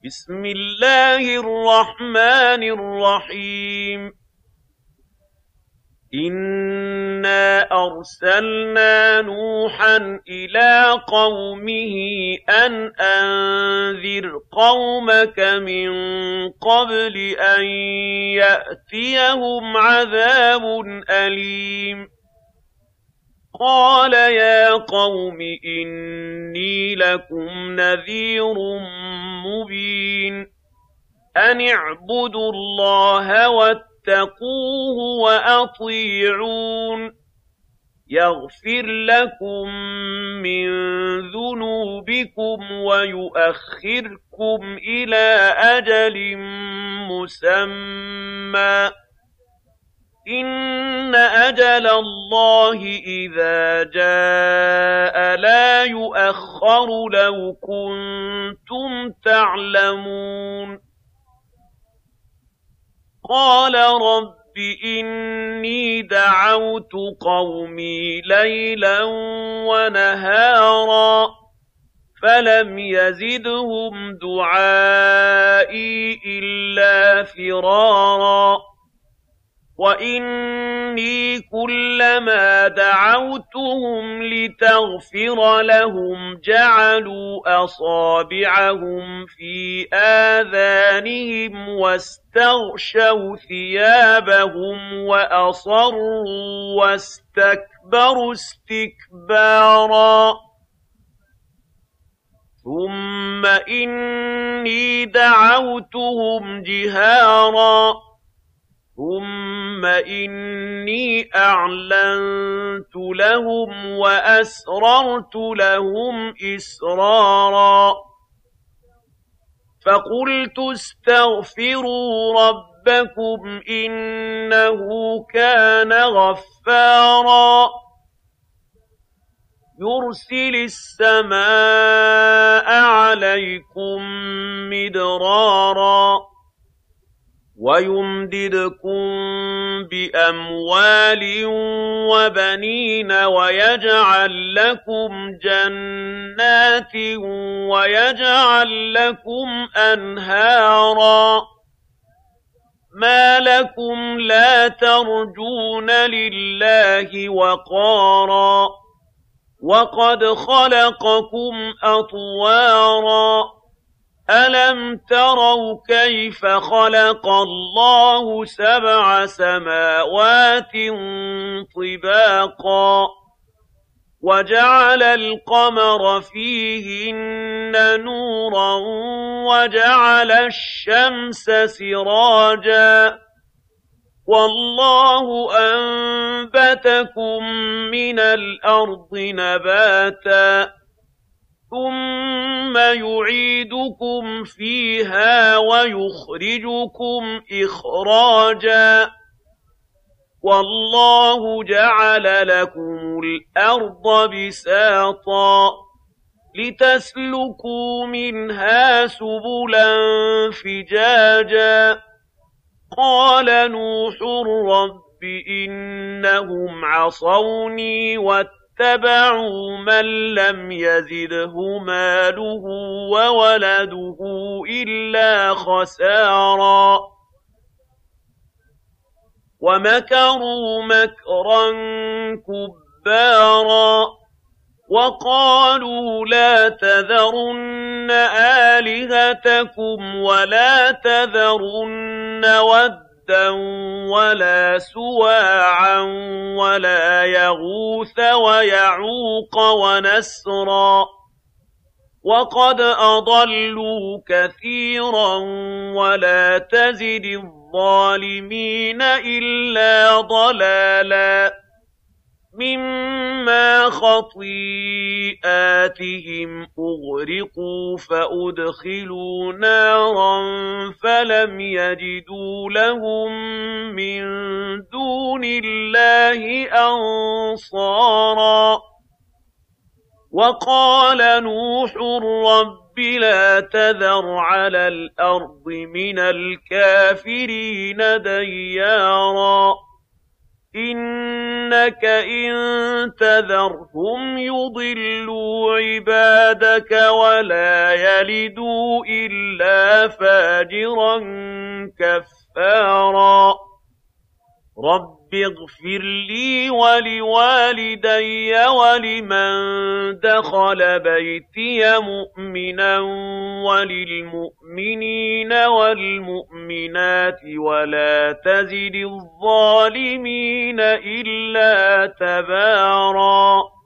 بسم الله الرحمن الرحيم إنا أرسلنا نوحا إلى قومه أن أنذر قومك من قبل أن يأتيهم عذاب أليم قال يا قوم إني لكم نذير مبين أن اعبدوا الله واتقوه وأطيعون يغفر لكم من ذنوبكم ويؤخركم إلى أجل مسمى إن أجل الله إذا جاء لا يؤخر لو كنتم تعلمون قال رب إني دعوت قومي ليلا ونهارا فلم يزدهم دعائي إلا فرارا وإني كلما دعوتهم لتغفر لهم جعلوا أصابعهم في آذانهم واستغشوا ثيابهم وأصروا واستكبروا استكبارا ثم إني دعوتهم جهارا ثم إني أعلنت لهم وأسررت لهم إسرارا فقلت استغفروا ربكم إنه كان غفارا يرسل السماء عليكم مدرارا ويمددكم بأموال وبنين ويجعل لكم جنات ويجعل لكم أنهارا ما لكم لا ترجون لله وقارا وقد خلقكم أطوارا ألم تروا كيف خلق الله 7 سماوات طباقا وجعل القمر فيهن نورا وجعل الشمس سراجا والله أنبتكم من الأرض نباتا ثم يعيدكم فيها ويخرجكم إخراجا والله جعل لكم الأرض بساطا لتسلكوا منها سبلا فجاجا قال نوح رب إنهم عصوني اتبعوا من لم يزده ماله وولده إلا خسارا ومكروا مكرا كبارا وقالوا لا تذرن آلهتكم ولا تذرن ودا ولا سواعا ولا يغوث ويعوق ونسرا وقد أضلوا كثيرا ولا تزد الظالمين إلا ضلالا مما خطيئاتهم أغرقوا فأدخلوا نارا فلم يجدوا لهم من دون الله أنصارا وقال نوح رب لا تذر على الأرض من الكافرين ديارا إِنَّكَ إِن تَذَرْهُمْ يُضِلُّوا عِبَادَكَ وَلَا يَلِدُوا إِلَّا فَاجِرًا كَفَّارًا رَبِّ اغْفِرْ لِي وَلِوَالِدَيَّ وَلِمَن دَخَلَ بَيْتِيَ مُؤْمِنًا وَلِلْمُؤْمِنِينَ وَالْمُؤْمِنَاتِ وَلَا تَزِدِ الظَّالِمِينَ إِلَّا تَبَارًا